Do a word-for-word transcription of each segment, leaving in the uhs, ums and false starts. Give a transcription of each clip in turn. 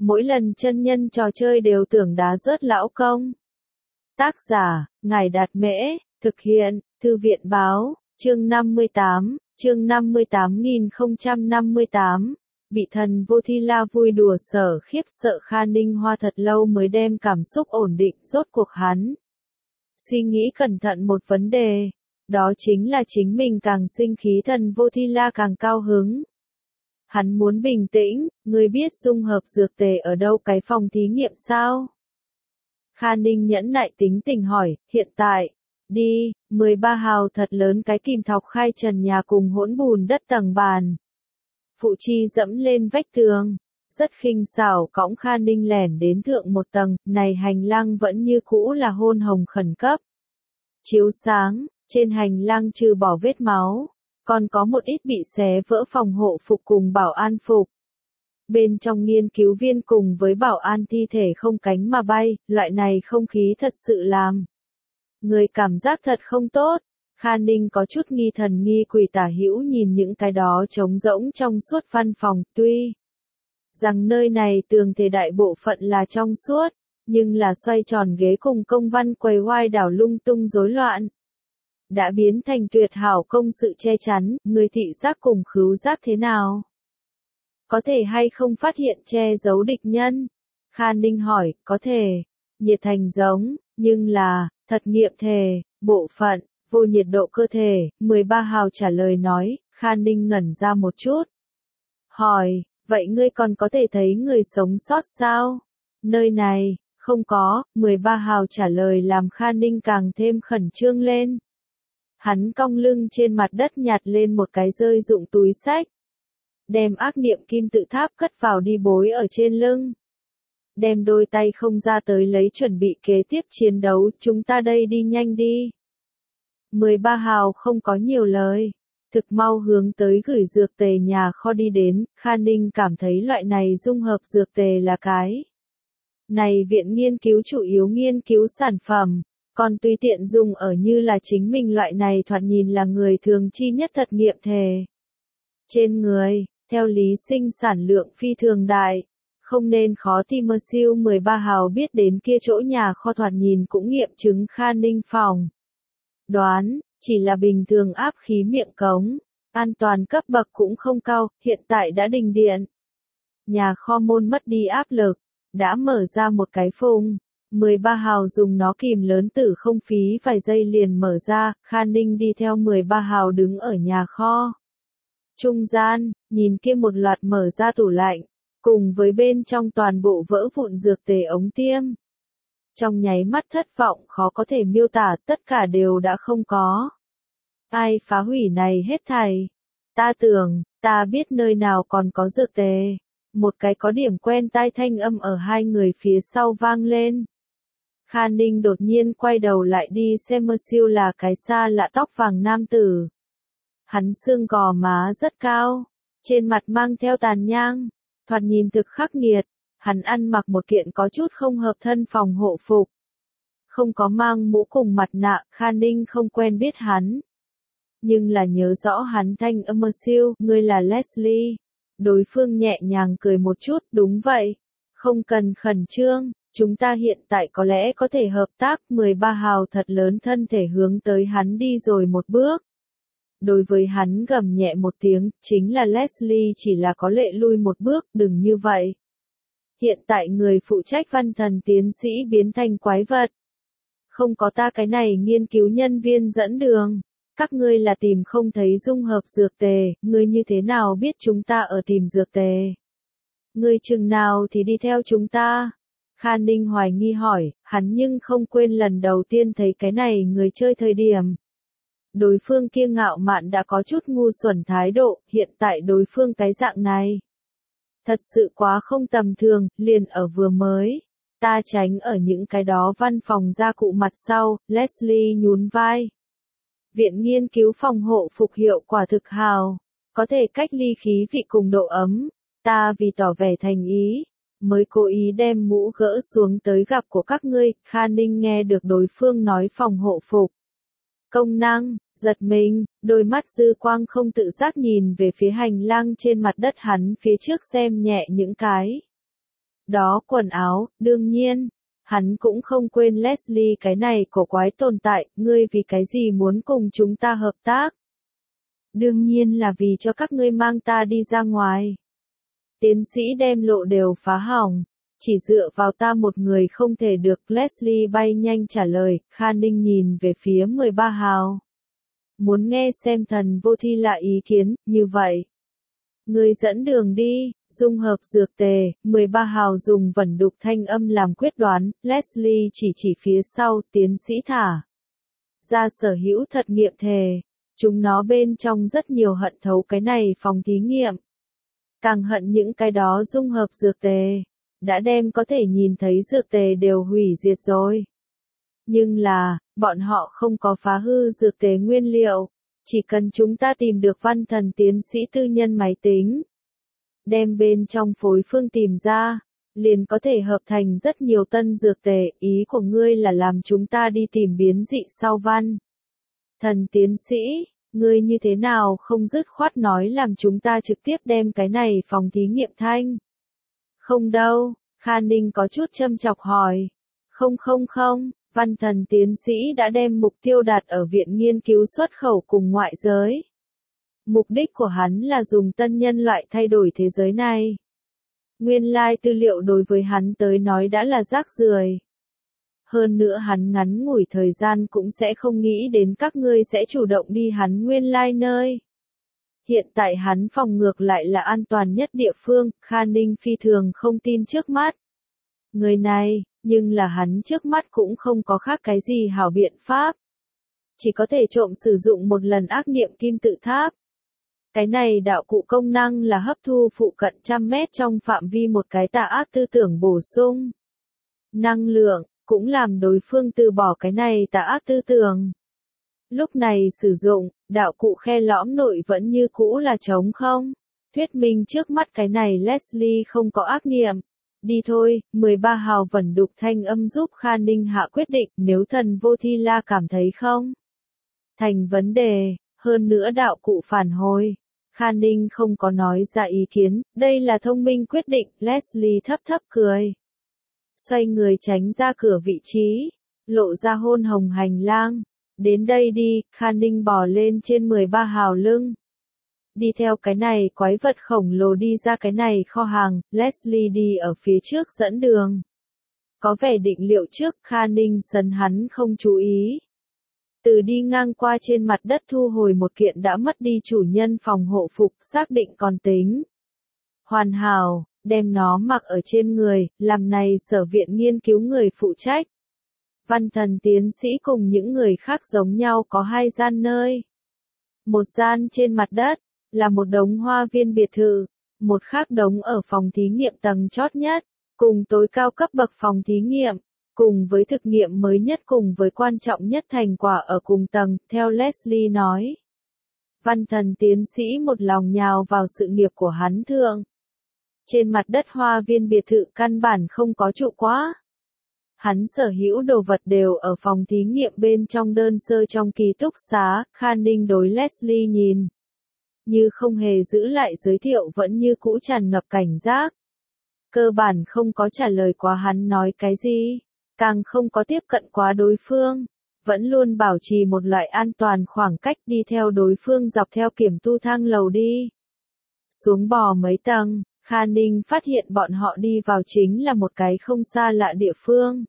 mỗi lần chân nhân trò chơi đều tưởng đá rớt lão công. Tác giả, Ngài Đạt Mễ, thực hiện, Thư viện Báo, chương năm mươi tám, chương năm mươi tám nghìn không trăm năm mươi tám. Bị thần vô thi la vui đùa sở khiếp sợ Kha Ninh Hoa thật lâu mới đem cảm xúc ổn định, rốt cuộc hắn. Suy nghĩ cẩn thận một vấn đề, đó chính là chính mình càng sinh khí thần vô thi la càng cao hứng. Hắn muốn bình tĩnh, ngươi biết dung hợp dược tề ở đâu cái phòng thí nghiệm sao? Kha Ninh nhẫn nại tính tình hỏi, hiện tại, đi, mười ba hào thật lớn cái kìm thọc khai trần nhà cùng hỗn bùn đất tầng bàn. Phụ chi dẫm lên vách tường, rất khinh xảo cõng Kha Ninh lẻn đến thượng một tầng, này hành lang vẫn như cũ là hôn hồng khẩn cấp. Chiếu sáng, trên hành lang trừ bỏ vết máu, còn có một ít bị xé vỡ phòng hộ phục cùng bảo an phục. Bên trong nghiên cứu viên cùng với bảo an thi thể không cánh mà bay, loại này không khí thật sự làm người cảm giác thật không tốt. Kha Ninh có chút nghi thần nghi quỷ tả hữu nhìn những cái đó trống rỗng trong suốt văn phòng, tuy rằng nơi này tường thể đại bộ phận là trong suốt, nhưng là xoay tròn ghế cùng công văn quầy oai đảo lung tung rối loạn. Đã biến thành tuyệt hảo công sự che chắn, người thị giác cùng khứu giác thế nào? Có thể hay không phát hiện che giấu địch nhân? Kha Ninh hỏi, có thể. Nhiệt thành giống, nhưng là, thật nghiệm thể, bộ phận, vô nhiệt độ cơ thể, mười ba hào trả lời nói, Kha Ninh ngẩn ra một chút. Hỏi, vậy ngươi còn có thể thấy người sống sót sao? Nơi này, không có, mười ba hào trả lời làm Kha Ninh càng thêm khẩn trương lên. Hắn cong lưng trên mặt đất nhặt lên một cái rơi dụng túi xách. Đem ác niệm kim tự tháp cất vào đi bối ở trên lưng. Đem đôi tay không ra tới lấy chuẩn bị kế tiếp chiến đấu, chúng ta đây đi nhanh đi. mười ba hào không có nhiều lời, thực mau hướng tới gửi dược tề nhà kho đi đến, Kha Ninh cảm thấy loại này dung hợp dược tề là cái. Này viện nghiên cứu chủ yếu nghiên cứu sản phẩm, còn tùy tiện dùng ở như là chính mình loại này thoạt nhìn là người thường chi nhất thật nghiệm thể. Trên người, theo lý sinh sản lượng phi thường đại, không nên khó tìm mơ siêu mười ba hào biết đến kia chỗ nhà kho thoạt nhìn cũng nghiệm chứng Kha Ninh phòng. Đoán, chỉ là bình thường áp khí miệng cống, an toàn cấp bậc cũng không cao, hiện tại đã đình điện. Nhà kho môn mất đi áp lực, đã mở ra một cái phùng, mười ba hào dùng nó kìm lớn tử không phí vài giây liền mở ra, Kha Ninh đi theo mười ba hào đứng ở nhà kho. Trung gian, nhìn kia một loạt mở ra tủ lạnh, cùng với bên trong toàn bộ vỡ vụn dược tề ống tiêm. Trong nháy mắt thất vọng khó có thể miêu tả, tất cả đều đã không có. Ai phá hủy này hết thảy? Ta tưởng, ta biết nơi nào còn có dược tề. Một cái có điểm quen tai thanh âm ở hai người phía sau vang lên. Kha Ninh đột nhiên quay đầu lại đi xem mơ siêu là cái xa lạ tóc vàng nam tử. Hắn xương gò má rất cao, trên mặt mang theo tàn nhang, thoạt nhìn thực khắc nghiệt. Hắn ăn mặc một kiện có chút không hợp thân phòng hộ phục. Không có mang mũ cùng mặt nạ, Kha Ninh không quen biết hắn. Nhưng là nhớ rõ hắn thanh âm mơ siêu, ngươi là Leslie. Đối phương nhẹ nhàng cười một chút, đúng vậy. Không cần khẩn trương, chúng ta hiện tại có lẽ có thể hợp tác. mười ba hào thật lớn thân thể hướng tới hắn đi rồi một bước. Đối với hắn gầm nhẹ một tiếng, chính là Leslie chỉ là có lệ lui một bước, đừng như vậy. Hiện tại người phụ trách văn thần tiến sĩ biến thành quái vật. Không có ta cái này nghiên cứu nhân viên dẫn đường. Các ngươi là tìm không thấy dung hợp dược tề, ngươi như thế nào biết chúng ta ở tìm dược tề? Ngươi chừng nào thì đi theo chúng ta? Kha Ninh hoài nghi hỏi, hắn nhưng không quên lần đầu tiên thấy cái này người chơi thời điểm. Đối phương kia ngạo mạn đã có chút ngu xuẩn thái độ, hiện tại đối phương cái dạng này. Thật sự quá không tầm thường, liền ở vừa mới. Ta tránh ở những cái đó văn phòng gia cụ mặt sau, Leslie nhún vai. Viện nghiên cứu phòng hộ phục hiệu quả thực hào, có thể cách ly khí vị cùng độ ấm. Ta vì tỏ vẻ thành ý, mới cố ý đem mũ gỡ xuống tới gặp của các ngươi. Kha Ninh nghe được đối phương nói phòng hộ phục. Công năng, giật mình, đôi mắt dư quang không tự giác nhìn về phía hành lang trên mặt đất hắn phía trước xem nhẹ những cái. Đó quần áo, đương nhiên. Hắn cũng không quên Leslie cái này cổ quái tồn tại, ngươi vì cái gì muốn cùng chúng ta hợp tác? Đương nhiên là vì cho các ngươi mang ta đi ra ngoài. Tiến sĩ đem lộ đều phá hỏng. Chỉ dựa vào ta một người không thể được, Leslie bay nhanh trả lời, Kha Ninh nhìn về phía mười ba hào. Muốn nghe xem thần vô thi là ý kiến, như vậy. Người dẫn đường đi, dung hợp dược tề, mười ba hào dùng vẩn đục thanh âm làm quyết đoán, Leslie chỉ chỉ phía sau, tiến sĩ thả. Ra sở hữu thật nghiệm thề, chúng nó bên trong rất nhiều hận thấu cái này phòng thí nghiệm. Càng hận những cái đó dung hợp dược tề, đã đem có thể nhìn thấy dược tề đều hủy diệt rồi. Nhưng là, bọn họ không có phá hư dược tề nguyên liệu. Chỉ cần chúng ta tìm được văn thần tiến sĩ tư nhân máy tính, đem bên trong phối phương tìm ra, liền có thể hợp thành rất nhiều tân dược tề, ý của ngươi là làm chúng ta đi tìm biến dị sau văn. Thần tiến sĩ, ngươi như thế nào không dứt khoát nói làm chúng ta trực tiếp đem cái này phòng thí nghiệm thanh. Không đâu, Kha Ninh có chút châm chọc hỏi. Không không không. Văn thần tiến sĩ đã đem mục tiêu đặt ở viện nghiên cứu xuất khẩu cùng ngoại giới. Mục đích của hắn là dùng tân nhân loại thay đổi thế giới này. Nguyên lai tư liệu đối với hắn tới nói đã là rác rưởi. Hơn nữa hắn ngắn ngủi thời gian cũng sẽ không nghĩ đến các ngươi sẽ chủ động đi hắn nguyên lai nơi. Hiện tại hắn phòng ngược lại là an toàn nhất địa phương, Kha Ninh phi thường không tin trước mắt. Người này, nhưng là hắn trước mắt cũng không có khác cái gì hảo biện pháp. Chỉ có thể trộm sử dụng một lần ác niệm kim tự tháp. Cái này đạo cụ công năng là hấp thu phụ cận trăm mét trong phạm vi một cái tà ác tư tưởng bổ sung. Năng lượng, cũng làm đối phương từ bỏ cái này tà ác tư tưởng. Lúc này sử dụng, đạo cụ khe lõm nội vẫn như cũ là trống không. Thuyết minh trước mắt cái này Leslie không có ác niệm. Đi thôi, mười ba hào vẩn đục thanh âm giúp Kha Ninh hạ quyết định, nếu thần vô thi la cảm thấy không thành vấn đề, hơn nữa đạo cụ phản hồi. Kha Ninh không có nói ra ý kiến, đây là thông minh quyết định, Leslie thấp thấp cười. Xoay người tránh ra cửa vị trí, lộ ra hôn hồng hành lang. Đến đây đi, Kha Ninh bò lên trên mười ba hào lưng. Đi theo cái này quái vật khổng lồ đi ra cái này kho hàng, Leslie đi ở phía trước dẫn đường. Có vẻ định liệu trước, Kha Ninh sấn hắn không chú ý. Từ đi ngang qua trên mặt đất thu hồi một kiện đã mất đi chủ nhân phòng hộ phục, xác định còn tính. Hoàn hảo, đem nó mặc ở trên người, làm này sở viện nghiên cứu người phụ trách. Văn thần tiến sĩ cùng những người khác giống nhau có hai gian nơi. Một gian trên mặt đất, là một đống hoa viên biệt thự, một khác đống ở phòng thí nghiệm tầng chót nhất, cùng tối cao cấp bậc phòng thí nghiệm, cùng với thực nghiệm mới nhất cùng với quan trọng nhất thành quả ở cùng tầng, theo Leslie nói. Văn thần tiến sĩ một lòng nhào vào sự nghiệp của hắn thượng. Trên mặt đất hoa viên biệt thự căn bản không có trụ quá. Hắn sở hữu đồ vật đều ở phòng thí nghiệm bên trong đơn sơ trong ký túc xá, Kha Ninh đối Leslie nhìn. Như không hề giữ lại giới thiệu vẫn như cũ tràn ngập cảnh giác. Cơ bản không có trả lời quá hắn nói cái gì, càng không có tiếp cận quá đối phương, vẫn luôn bảo trì một loại an toàn khoảng cách đi theo đối phương dọc theo kiểm tu thang lầu đi. Xuống bò mấy tầng, Kha Ninh phát hiện bọn họ đi vào chính là một cái không xa lạ địa phương.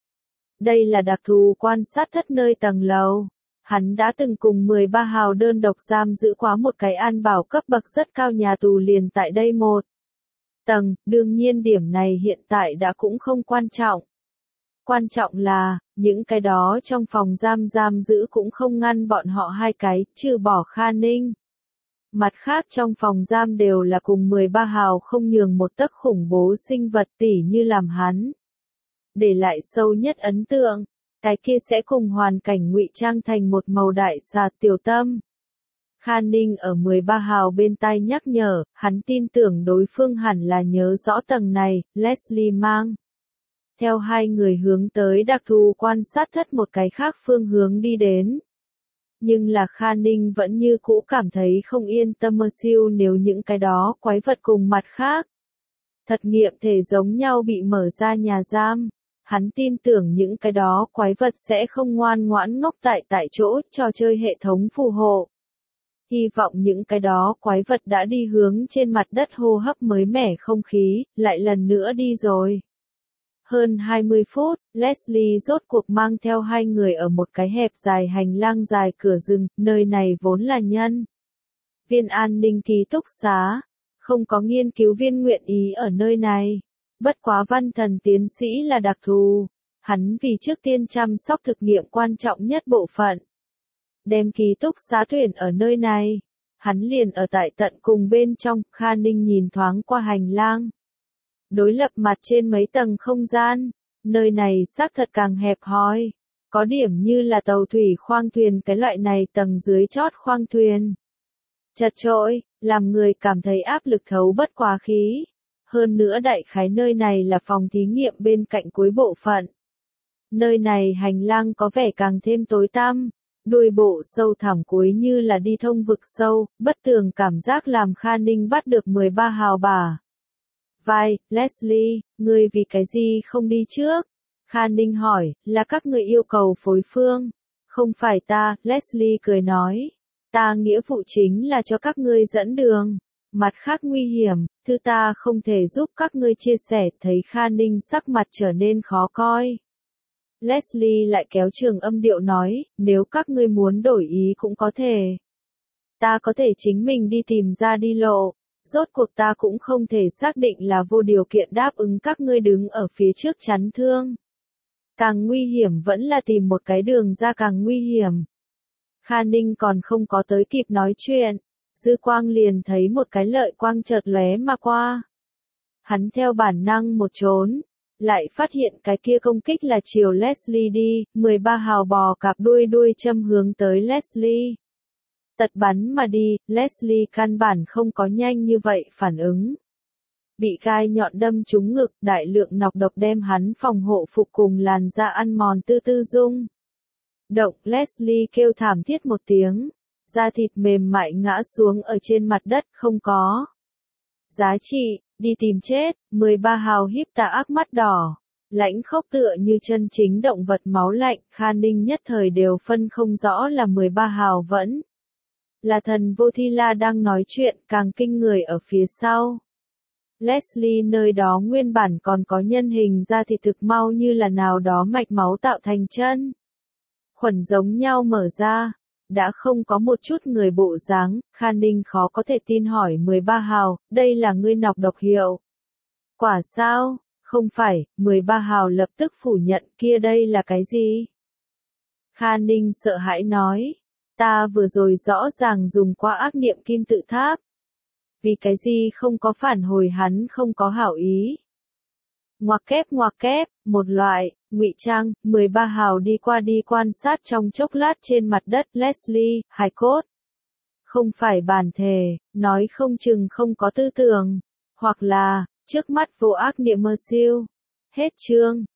Đây là đặc thù quan sát thất nơi tầng lầu. Hắn đã từng cùng mười ba hào đơn độc giam giữ quá một cái an bảo cấp bậc rất cao nhà tù liền tại đây một tầng, đương nhiên điểm này hiện tại đã cũng không quan trọng. Quan trọng là, những cái đó trong phòng giam giam giữ cũng không ngăn bọn họ hai cái, trừ bỏ Kha Ninh. Mặt khác trong phòng giam đều là cùng mười ba hào không nhường một tấc khủng bố sinh vật tỉ như làm hắn. Để lại sâu nhất ấn tượng. Cái kia sẽ cùng hoàn cảnh ngụy trang thành một màu đại xà tiểu tâm. Kha Ninh ở mười ba hào bên tai nhắc nhở, hắn tin tưởng đối phương hẳn là nhớ rõ tầng này, Leslie mang. Theo hai người hướng tới đặc thù quan sát thất một cái khác phương hướng đi đến. Nhưng là Kha Ninh vẫn như cũ cảm thấy không yên tâm mơ siêu nếu những cái đó quái vật cùng mặt khác. Thật nghiệm thể giống nhau bị mở ra nhà giam. Hắn tin tưởng những cái đó quái vật sẽ không ngoan ngoãn ngốc tại tại chỗ trò chơi hệ thống phù hộ. Hy vọng những cái đó quái vật đã đi hướng trên mặt đất hô hấp mới mẻ không khí, lại lần nữa đi rồi. Hơn hai mươi phút, Leslie rốt cuộc mang theo hai người ở một cái hẹp dài hành lang dài cửa rừng, nơi này vốn là nhân viên an ninh ký túc xá. Không có nghiên cứu viên nguyện ý ở nơi này. Bất quá văn thần tiến sĩ là đặc thù. Hắn vì trước tiên chăm sóc thực nghiệm quan trọng nhất bộ phận. Đem ký túc xá tuyển ở nơi này. Hắn liền ở tại tận cùng bên trong, Kha Ninh nhìn thoáng qua hành lang. Đối lập mặt trên mấy tầng không gian. Nơi này xác thật càng hẹp hòi. Có điểm như là tàu thủy khoang thuyền cái loại này tầng dưới chót khoang thuyền. Chật chội, làm người cảm thấy áp lực thấu bất quá khí. Hơn nữa đại khái nơi này là phòng thí nghiệm bên cạnh cuối bộ phận. Nơi này hành lang có vẻ càng thêm tối tăm, đuôi bộ sâu thẳm cuối như là đi thông vực sâu, bất tường cảm giác làm Kha Ninh bắt được mười ba hào bà. Vai, Leslie, ngươi vì cái gì không đi trước? Kha Ninh hỏi, là các người yêu cầu phối phương. Không phải ta, Leslie cười nói. Ta nghĩa vụ chính là cho các ngươi dẫn đường. Mặt khác nguy hiểm, thứ ta không thể giúp các ngươi chia sẻ, thấy Kha Ninh sắc mặt trở nên khó coi. Leslie lại kéo trường âm điệu nói, nếu các ngươi muốn đổi ý cũng có thể. Ta có thể chính mình đi tìm ra đi lộ. Rốt cuộc ta cũng không thể xác định là vô điều kiện đáp ứng các ngươi đứng ở phía trước chắn thương. Càng nguy hiểm vẫn là tìm một cái đường ra càng nguy hiểm. Kha Ninh còn không có tới kịp nói chuyện, dư quang liền thấy một cái lợi quang chợt lóe mà qua. Hắn theo bản năng một trốn, lại phát hiện cái kia công kích là chiều Leslie đi, mười ba hào bò cạp đuôi đuôi châm hướng tới Leslie. Tật bắn mà đi, Leslie căn bản không có nhanh như vậy phản ứng. Bị gai nhọn đâm trúng ngực, đại lượng nọc độc đem hắn phòng hộ phục cùng làn da ăn mòn tư tư dung. Động, Leslie kêu thảm thiết một tiếng, da thịt mềm mại ngã xuống ở trên mặt đất, không có giá trị, đi tìm chết. Mười ba hào híp tà ác mắt đỏ, lãnh khốc tựa như chân chính động vật máu lạnh. Kha Ninh nhất thời đều phân không rõ là mười ba hào vẫn là thần vô thi la đang nói chuyện, càng kinh người ở phía sau. Leslie nơi đó nguyên bản còn có nhân hình da thịt thực mau như là nào đó mạch máu tạo thành chân khuẩn giống nhau mở ra, đã không có một chút người bộ dáng. Kha Ninh khó có thể tin hỏi mười ba hào, đây là ngươi nọc độc hiệu quả sao? Không phải, mười ba hào lập tức phủ nhận, kia đây là cái gì? Kha Ninh sợ hãi nói, ta vừa rồi rõ ràng dùng qua ác niệm kim tự tháp. Vì cái gì không có phản hồi, hắn không có hảo ý. Ngoặc kép ngoặc kép, một loại, ngụy trang. Mười ba hào đi qua đi quan sát trong chốc lát trên mặt đất. Leslie, hài cốt. Không phải bản thể, nói không chừng không có tư tưởng. Hoặc là, trước mắt vô ác niệm mơ siêu. Hết chương.